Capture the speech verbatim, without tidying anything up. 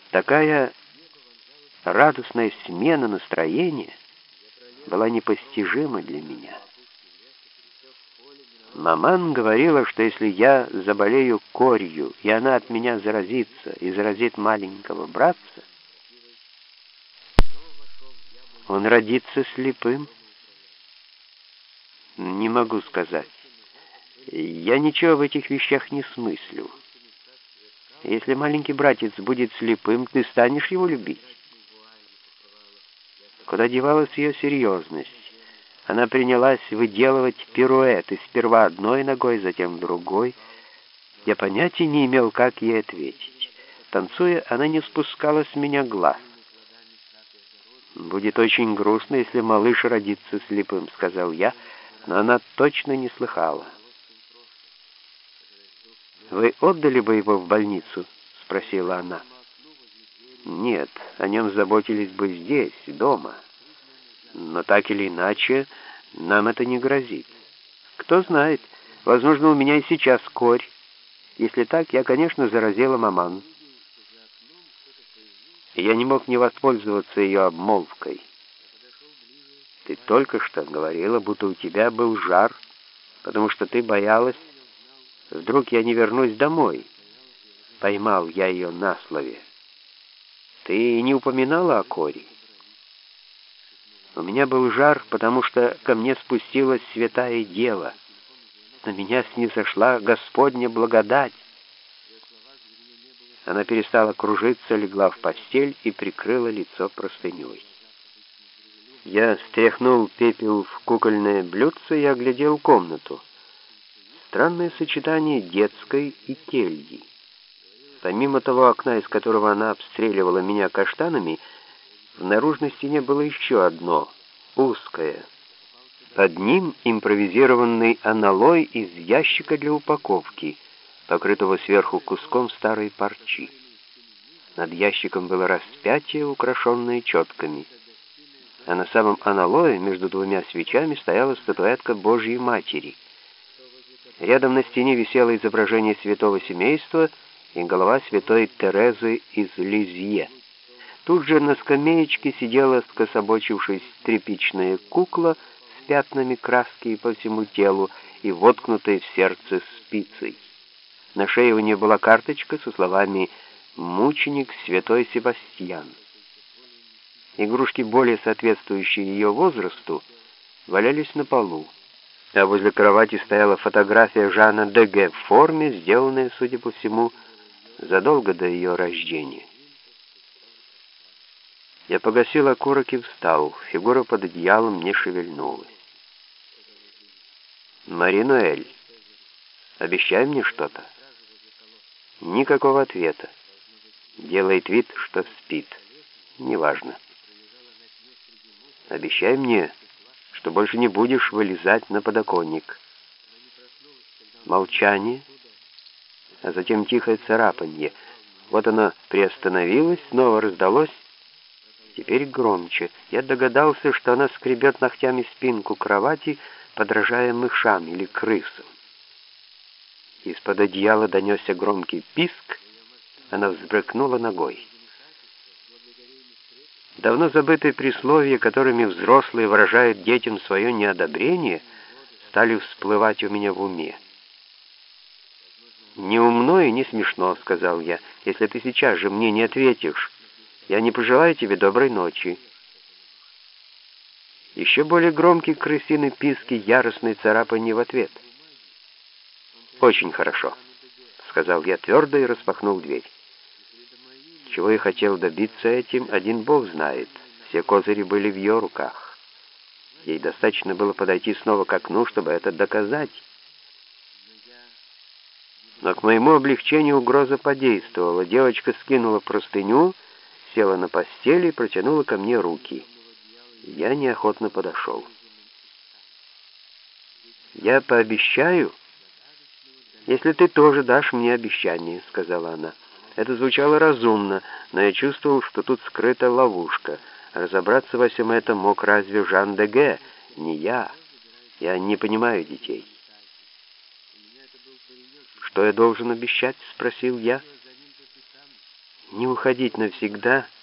Такая радостная смена настроения была непостижима для меня. Маман говорила, что если я заболею корью, и она от меня заразится и заразит маленького братца, он родится слепым. Не могу сказать. Я ничего в этих вещах не смыслю. Если маленький братец будет слепым, ты станешь его любить. Куда девалась ее серьезность? Она принялась выделывать пируэты, сперва одной ногой, затем другой. Я понятия не имел, как ей ответить. Танцуя, она не спускала с меня глаз. «Будет очень грустно, если малыш родится слепым», — сказал я, но она точно не слыхала. «Вы отдали бы его в больницу?» — спросила она. «Нет, о нем заботились бы здесь, дома. Но так или иначе, нам это не грозит. Кто знает, возможно, у меня и сейчас корь. Если так, я, конечно, заразила маман». Я не мог не воспользоваться ее обмолвкой. «Ты только что говорила, будто у тебя был жар, потому что ты боялась, вдруг я не вернусь домой». Поймал я ее на слове. «Ты не упоминала о коре?» «У меня был жар, потому что ко мне спустилась святая дева. На меня снизошла Господня благодать». Она перестала кружиться, легла в постель и прикрыла лицо простыней. Я стряхнул пепел в кукольное блюдце и оглядел комнату. Странное сочетание детской и кельи. Помимо того окна, из которого она обстреливала меня каштанами, в наружной стене было еще одно, узкое. Под ним импровизированный аналой из ящика для упаковки, покрытого сверху куском старой парчи. Над ящиком было распятие, украшенное четками. А на самом аналое между двумя свечами стояла статуэтка Божьей Матери. Рядом на стене висело изображение святого семейства и голова святой Терезы из Лизье. Тут же на скамеечке сидела скособочившись тряпичная кукла с пятнами краски по всему телу и воткнутой в сердце спицей. На шее у нее была карточка со словами «Мученик святой Себастьян». Игрушки, более соответствующие ее возрасту, валялись на полу, а возле кровати стояла фотография Жана Деге в форме, сделанная, судя по всему, задолго до ее рождения. Я погасил окурок и встал. Фигура под одеялом не шевельнулась. «Мари-Ноэль, обещай мне что-то». Никакого ответа. Делает вид, что спит. Неважно. «Обещай мне, что больше не будешь вылезать на подоконник». Молчание, а затем тихое царапанье. Вот оно приостановилось, снова раздалось, теперь громче. Я догадался, что она скребет ногтями спинку кровати, подражая мышам или крысам. Из-под одеяла донесся громкий писк, она взбрыкнула ногой. Давно забытые присловия, которыми взрослые выражают детям свое неодобрение, стали всплывать у меня в уме. «Не умно и не смешно», — сказал я. «Если ты сейчас же мне не ответишь, я не пожелаю тебе доброй ночи». Еще более громкие крысиные писки, яростные царапанье в ответ. «Очень хорошо», — сказал я твердо и распахнул дверь. Чего я хотел добиться этим, один Бог знает. Все козыри были в ее руках. Ей достаточно было подойти снова к окну, чтобы это доказать. Но к моему облегчению угроза подействовала. Девочка скинула простыню, села на постели и протянула ко мне руки. Я неохотно подошел. «Я пообещаю, если ты тоже дашь мне обещание», — сказала она. Это звучало разумно, но я чувствовал, что тут скрыта ловушка. Разобраться во всем этом мог разве Жан Деге, не я. Я не понимаю детей. «Что я должен обещать?» — спросил я. не уходить навсегда,